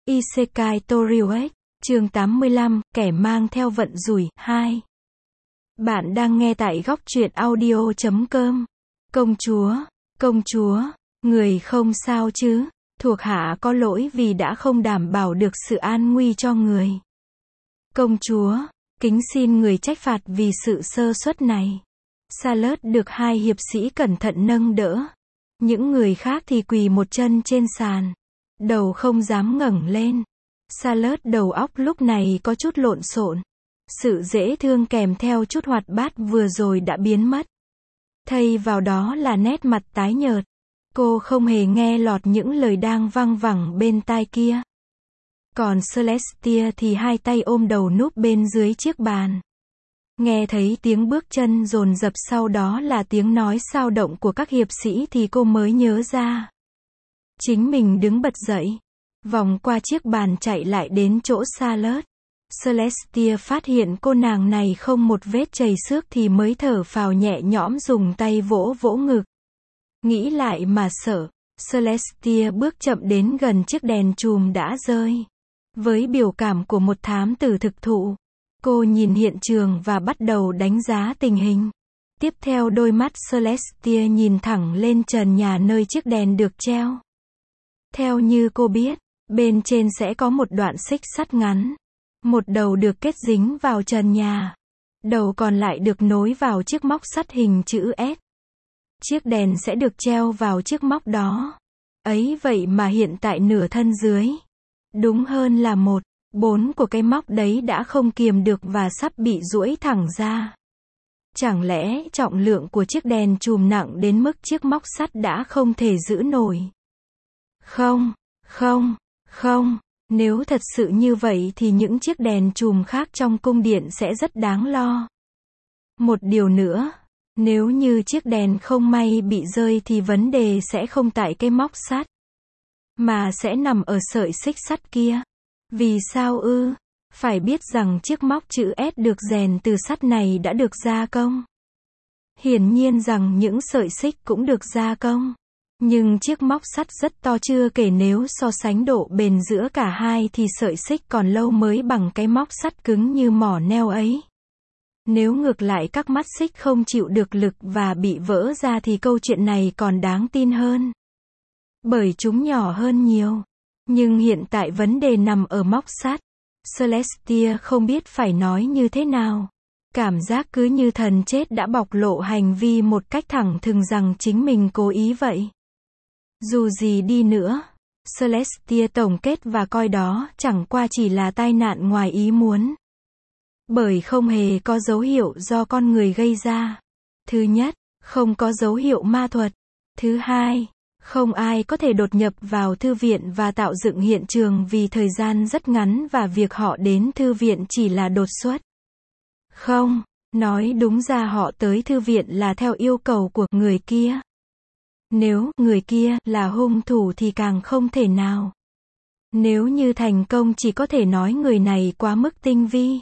Isekai Toriuet, chương 85, kẻ mang theo vận rủi, 2. Bạn đang nghe tại góc truyện audio.com. Công chúa, người không sao chứ, thuộc hạ có lỗi vì đã không đảm bảo được sự an nguy cho người. Công chúa, kính xin người trách phạt vì sự sơ suất này. Charlotte được hai hiệp sĩ cẩn thận nâng đỡ. Những người khác thì quỳ một chân trên sàn. Đầu không dám ngẩng lên. Charlotte đầu óc lúc này có chút lộn xộn. Sự dễ thương kèm theo chút hoạt bát vừa rồi đã biến mất. Thay vào đó là nét mặt tái nhợt. Cô không hề nghe lọt những lời đang văng vẳng bên tai kia. Còn Celestia thì hai tay ôm đầu núp bên dưới chiếc bàn. Nghe thấy tiếng bước chân dồn dập sau đó là tiếng nói xao động của các hiệp sĩ thì cô mới nhớ ra. Chính mình đứng bật dậy. Vòng qua chiếc bàn chạy lại đến chỗ Charlotte. Celestia phát hiện cô nàng này không một vết chảy xước thì mới thở phào nhẹ nhõm dùng tay vỗ vỗ ngực. Nghĩ lại mà sợ. Celestia bước chậm đến gần chiếc đèn chùm đã rơi. Với biểu cảm của một thám tử thực thụ, cô nhìn hiện trường và bắt đầu đánh giá tình hình. Tiếp theo đôi mắt Celestia nhìn thẳng lên trần nhà nơi chiếc đèn được treo. Theo như cô biết, bên trên sẽ có một đoạn xích sắt ngắn. Một đầu được kết dính vào trần nhà. Đầu còn lại được nối vào chiếc móc sắt hình chữ S. Chiếc đèn sẽ được treo vào chiếc móc đó. Ấy vậy mà hiện tại nửa thân dưới. Đúng hơn là 1/4 của cái móc đấy đã không kiềm được và sắp bị duỗi thẳng ra. Chẳng lẽ trọng lượng của chiếc đèn chùm nặng đến mức chiếc móc sắt đã không thể giữ nổi? Không. Nếu thật sự như vậy thì những chiếc đèn chùm khác trong cung điện sẽ rất đáng lo. Một điều nữa, nếu như chiếc đèn không may bị rơi thì vấn đề sẽ không tại cái móc sắt, mà sẽ nằm ở sợi xích sắt kia. Vì sao ư? Phải biết rằng chiếc móc chữ S được rèn từ sắt này đã được gia công. Hiển nhiên rằng những sợi xích cũng được gia công. Nhưng chiếc móc sắt rất to chưa kể nếu so sánh độ bền giữa cả hai thì sợi xích còn lâu mới bằng cái móc sắt cứng như mỏ neo ấy. Nếu ngược lại các mắt xích không chịu được lực và bị vỡ ra thì câu chuyện này còn đáng tin hơn. Bởi chúng nhỏ hơn nhiều. Nhưng hiện tại vấn đề nằm ở móc sắt. Celestia không biết phải nói như thế nào. Cảm giác cứ như thần chết đã bộc lộ hành vi một cách thẳng thừng rằng chính mình cố ý vậy. Dù gì đi nữa, Celestia tổng kết và coi đó chẳng qua chỉ là tai nạn ngoài ý muốn. Bởi không hề có dấu hiệu do con người gây ra. Thứ nhất, không có dấu hiệu ma thuật. Thứ hai, không ai có thể đột nhập vào thư viện và tạo dựng hiện trường vì thời gian rất ngắn và việc họ đến thư viện chỉ là đột xuất. Không, nói đúng ra họ tới thư viện là theo yêu cầu của người kia. Nếu người kia là hung thủ thì càng không thể nào. Nếu như thành công chỉ có thể nói người này quá mức tinh vi.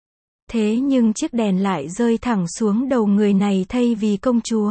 Thế nhưng chiếc đèn lại rơi thẳng xuống đầu người này thay vì công chúa.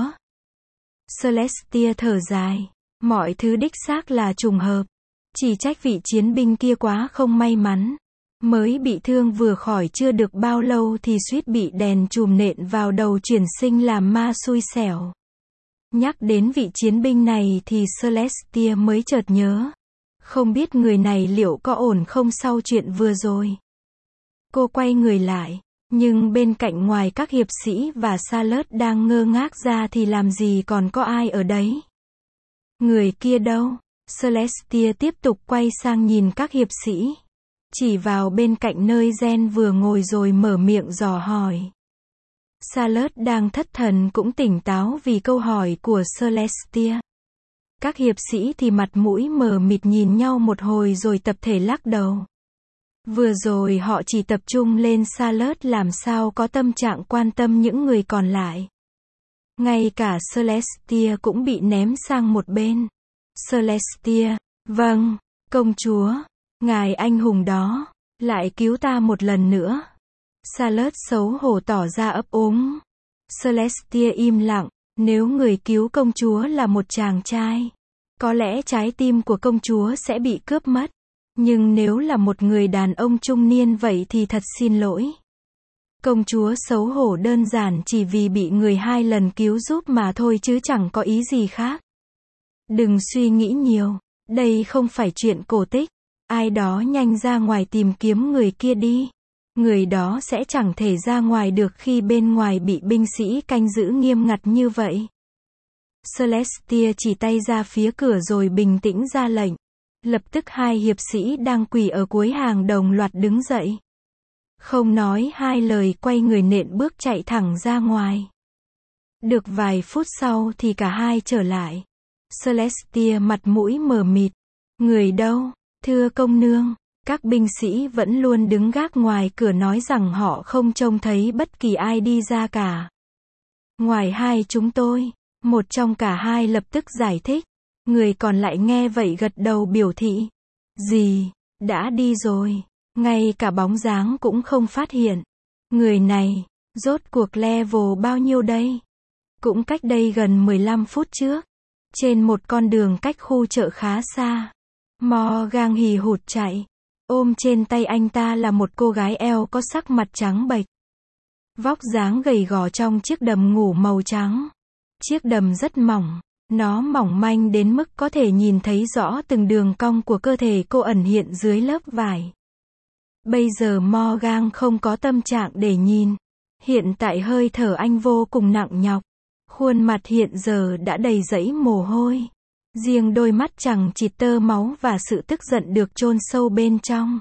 Celestia thở dài. Mọi thứ đích xác là trùng hợp. Chỉ trách vị chiến binh kia quá không may mắn. Mới bị thương vừa khỏi chưa được bao lâu thì suýt bị đèn chùm nện vào đầu chuyển sinh làm ma xui xẻo. Nhắc đến vị chiến binh này thì Celestia mới chợt nhớ. Không biết người này liệu có ổn không sau chuyện vừa rồi. Cô quay người lại. Nhưng bên cạnh ngoài các hiệp sĩ và Charlotte đang ngơ ngác ra thì làm gì còn có ai ở đấy. Người kia đâu? Celestia tiếp tục quay sang nhìn các hiệp sĩ. Chỉ vào bên cạnh nơi Jen vừa ngồi rồi mở miệng dò hỏi. Charlotte đang thất thần cũng tỉnh táo vì câu hỏi của Celestia. Các hiệp sĩ thì mặt mũi mờ mịt nhìn nhau một hồi rồi tập thể lắc đầu. Vừa rồi họ chỉ tập trung lên Charlotte làm sao có tâm trạng quan tâm những người còn lại. Ngay cả Celestia cũng bị ném sang một bên. Celestia, vâng, công chúa, ngài anh hùng đó, lại cứu ta một lần nữa. Charlotte xấu hổ tỏ ra ấp úng. Celestia im lặng, nếu người cứu công chúa là một chàng trai, có lẽ trái tim của công chúa sẽ bị cướp mất. Nhưng nếu là một người đàn ông trung niên vậy thì thật xin lỗi. Công chúa xấu hổ đơn giản chỉ vì bị người 2 lần cứu giúp mà thôi chứ chẳng có ý gì khác. Đừng suy nghĩ nhiều. Đây không phải chuyện cổ tích. Ai đó nhanh ra ngoài tìm kiếm người kia đi. Người đó sẽ chẳng thể ra ngoài được khi bên ngoài bị binh sĩ canh giữ nghiêm ngặt như vậy. Celestia chỉ tay ra phía cửa rồi bình tĩnh ra lệnh. Lập tức 2 hiệp sĩ đang quỳ ở cuối hàng đồng loạt đứng dậy. Không nói 2 lời quay người nện bước chạy thẳng ra ngoài. Được vài phút sau thì cả hai trở lại. Celestia mặt mũi mờ mịt. Người đâu? Thưa công nương. Các binh sĩ vẫn luôn đứng gác ngoài cửa nói rằng họ không trông thấy bất kỳ ai đi ra cả. Ngoài 2 chúng tôi, một trong cả 2 lập tức giải thích. Người còn lại nghe vậy gật đầu biểu thị. Gì? Đã đi rồi. Ngay cả bóng dáng cũng không phát hiện. Người này, rốt cuộc level bao nhiêu đây? Cũng cách đây gần 15 phút trước. Trên một con đường cách khu chợ khá xa. Morgan hì hụt chạy. Ôm trên tay anh ta là một cô gái eo có sắc mặt trắng bệch. Vóc dáng gầy gò trong chiếc đầm ngủ màu trắng. Chiếc đầm rất mỏng. Nó mỏng manh đến mức có thể nhìn thấy rõ từng đường cong của cơ thể cô ẩn hiện dưới lớp vải. Bây giờ Morgan không có tâm trạng để nhìn. Hiện tại hơi thở anh vô cùng nặng nhọc. Khuôn mặt hiện giờ đã đầy dẫy mồ hôi. Riêng đôi mắt chẳng chịt tơ máu và sự tức giận được chôn sâu bên trong.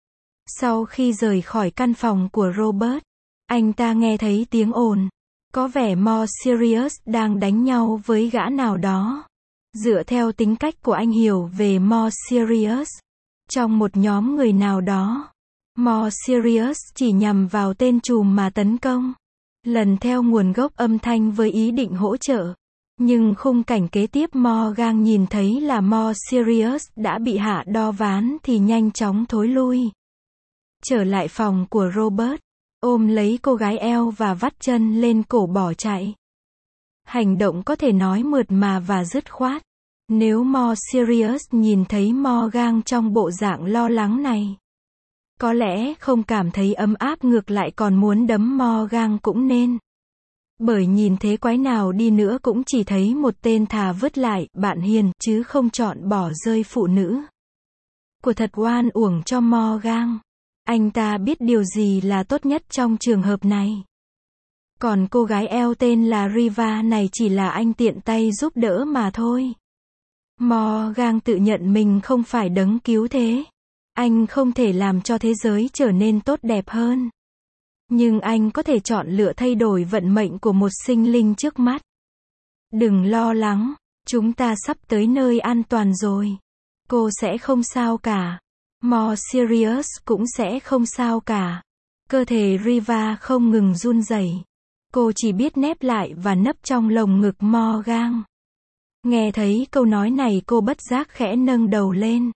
Sau khi rời khỏi căn phòng của Robert, anh ta nghe thấy tiếng ồn. Có vẻ Mo Sirius đang đánh nhau với gã nào đó. Dựa theo tính cách của anh hiểu về Mo Sirius, trong một nhóm người nào đó, Mo Sirius chỉ nhằm vào tên trùm mà tấn công. Lần theo nguồn gốc âm thanh với ý định hỗ trợ. Nhưng khung cảnh kế tiếp Morgan nhìn thấy là Mo Sirius đã bị hạ đo ván thì nhanh chóng thối lui. Trở lại phòng của Robert, ôm lấy cô gái eo và vắt chân lên cổ bỏ chạy. Hành động có thể nói mượt mà và dứt khoát. Nếu Mo Sirius nhìn thấy Morgan trong bộ dạng lo lắng này, có lẽ không cảm thấy ấm áp ngược lại còn muốn đấm Morgan cũng nên. Bởi nhìn thế quái nào đi nữa cũng chỉ thấy một tên thà vứt lại bạn hiền chứ không chọn bỏ rơi phụ nữ. Của thật oan uổng cho Morgan. Anh ta biết điều gì là tốt nhất trong trường hợp này. Còn cô gái eo tên là Riva này chỉ là anh tiện tay giúp đỡ mà thôi. Morgan tự nhận mình không phải đấng cứu thế. Anh không thể làm cho thế giới trở nên tốt đẹp hơn. Nhưng anh có thể chọn lựa thay đổi vận mệnh của một sinh linh trước mắt. Đừng lo lắng, chúng ta sắp tới nơi an toàn rồi. Cô sẽ không sao cả. Mo Sirius cũng sẽ không sao cả. Cơ thể Riva không ngừng run rẩy. Cô chỉ biết nép lại và nấp trong lồng ngực Morgan. Nghe thấy câu nói này cô bất giác khẽ nâng đầu lên.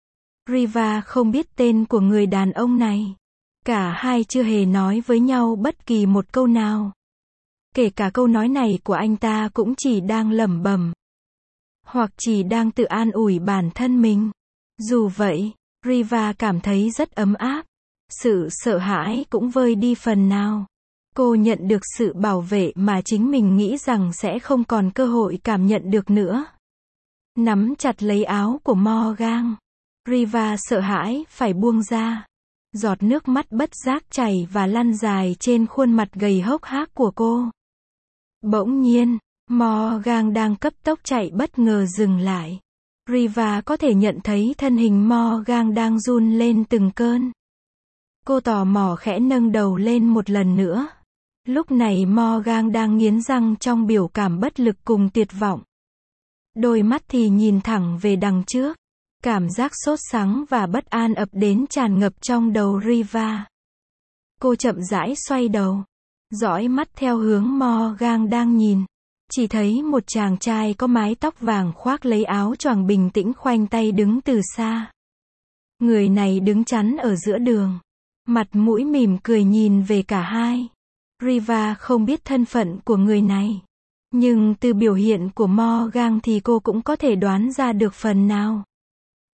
Riva không biết tên của người đàn ông này. Cả hai chưa hề nói với nhau bất kỳ một câu nào. Kể cả câu nói này của anh ta cũng chỉ đang lẩm bẩm. Hoặc chỉ đang tự an ủi bản thân mình. Dù vậy, Riva cảm thấy rất ấm áp. Sự sợ hãi cũng vơi đi phần nào. Cô nhận được sự bảo vệ mà chính mình nghĩ rằng sẽ không còn cơ hội cảm nhận được nữa. Nắm chặt lấy áo của Morgan. Riva sợ hãi phải buông ra. Giọt nước mắt bất giác chảy và lăn dài trên khuôn mặt gầy hốc hác của cô. Bỗng nhiên, Morgan đang cấp tốc chạy bất ngờ dừng lại. Riva có thể nhận thấy thân hình Morgan đang run lên từng cơn. Cô tò mò khẽ nâng đầu lên một lần nữa. Lúc này Morgan đang nghiến răng trong biểu cảm bất lực cùng tuyệt vọng. Đôi mắt thì nhìn thẳng về đằng trước. Cảm giác sốt sắng và bất an ập đến tràn ngập trong đầu Riva. Cô chậm rãi xoay đầu. Dõi mắt theo hướng Morgan đang nhìn. Chỉ thấy một chàng trai có mái tóc vàng khoác lấy áo choàng bình tĩnh khoanh tay đứng từ xa. Người này đứng chắn ở giữa đường. Mặt mũi mỉm cười nhìn về cả hai. Riva không biết thân phận của người này. Nhưng từ biểu hiện của Morgan thì cô cũng có thể đoán ra được phần nào.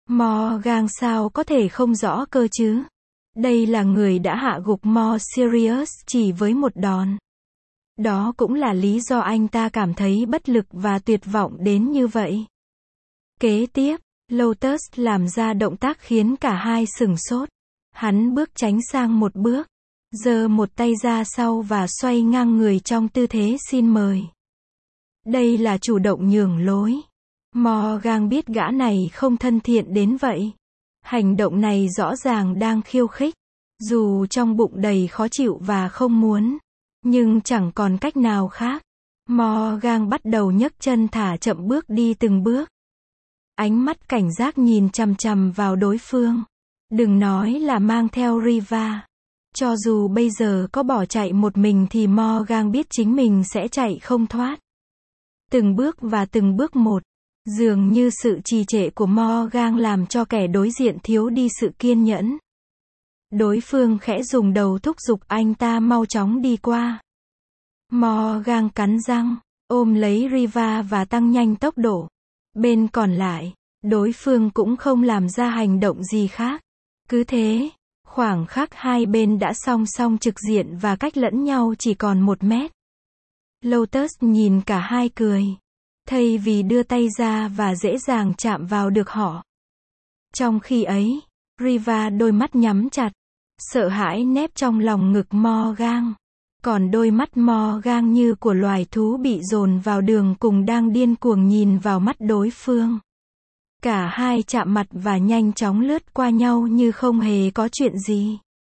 Morgan sao có thể không rõ cơ chứ? Đây là người đã hạ gục Mo Sirius chỉ với một đòn. Đó cũng là lý do anh ta cảm thấy bất lực và tuyệt vọng đến như vậy. Kế tiếp, Lotus làm ra động tác khiến cả hai sửng sốt. Hắn bước tránh sang một bước, giơ một tay ra sau và xoay ngang người trong tư thế xin mời. Đây là chủ động nhường lối. Morgan biết gã này không thân thiện đến vậy. Hành động này rõ ràng đang khiêu khích. Dù trong bụng đầy khó chịu và không muốn, nhưng chẳng còn cách nào khác. Morgan bắt đầu nhấc chân thả chậm bước đi từng bước. Ánh mắt cảnh giác nhìn chằm chằm vào đối phương. Đừng nói là mang theo Riva. Cho dù bây giờ có bỏ chạy một mình thì Morgan biết chính mình sẽ chạy không thoát. Từng bước và từng bước một. Dường như sự trì trệ của Morgan làm cho kẻ đối diện thiếu đi sự kiên nhẫn. Đối phương khẽ dùng đầu thúc giục anh ta mau chóng đi qua. Morgan cắn răng, ôm lấy Riva và tăng nhanh tốc độ. Bên còn lại, đối phương cũng không làm ra hành động gì khác. Cứ thế, khoảng khắc hai bên đã song song trực diện và cách lẫn nhau chỉ còn 1 mét. Lotus nhìn cả hai cười. Thay vì đưa tay ra và dễ dàng chạm vào được họ. Trong khi ấy, Riva đôi mắt nhắm chặt, sợ hãi nép trong lòng ngực Morgan. Còn đôi mắt Morgan như của loài thú bị dồn vào đường cùng đang điên cuồng nhìn vào mắt đối phương. Cả hai chạm mặt và nhanh chóng lướt qua nhau như không hề có chuyện gì.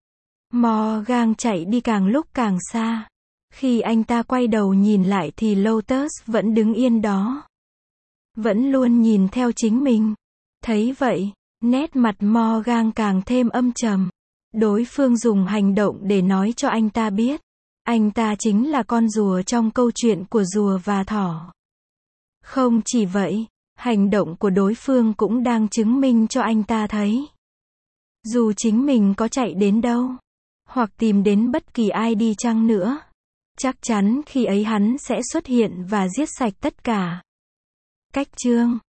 Morgan chạy đi càng lúc càng xa. Khi anh ta quay đầu nhìn lại thì Lotus vẫn đứng yên đó. Vẫn luôn nhìn theo chính mình. Thấy vậy, nét mặt Morgan càng thêm âm trầm. Đối phương dùng hành động để nói cho anh ta biết. Anh ta chính là con rùa trong câu chuyện của rùa và thỏ. Không chỉ vậy, hành động của đối phương cũng đang chứng minh cho anh ta thấy. Dù chính mình có chạy đến đâu, hoặc tìm đến bất kỳ ai đi chăng nữa, chắc chắn khi ấy hắn sẽ xuất hiện và giết sạch tất cả. Cách chương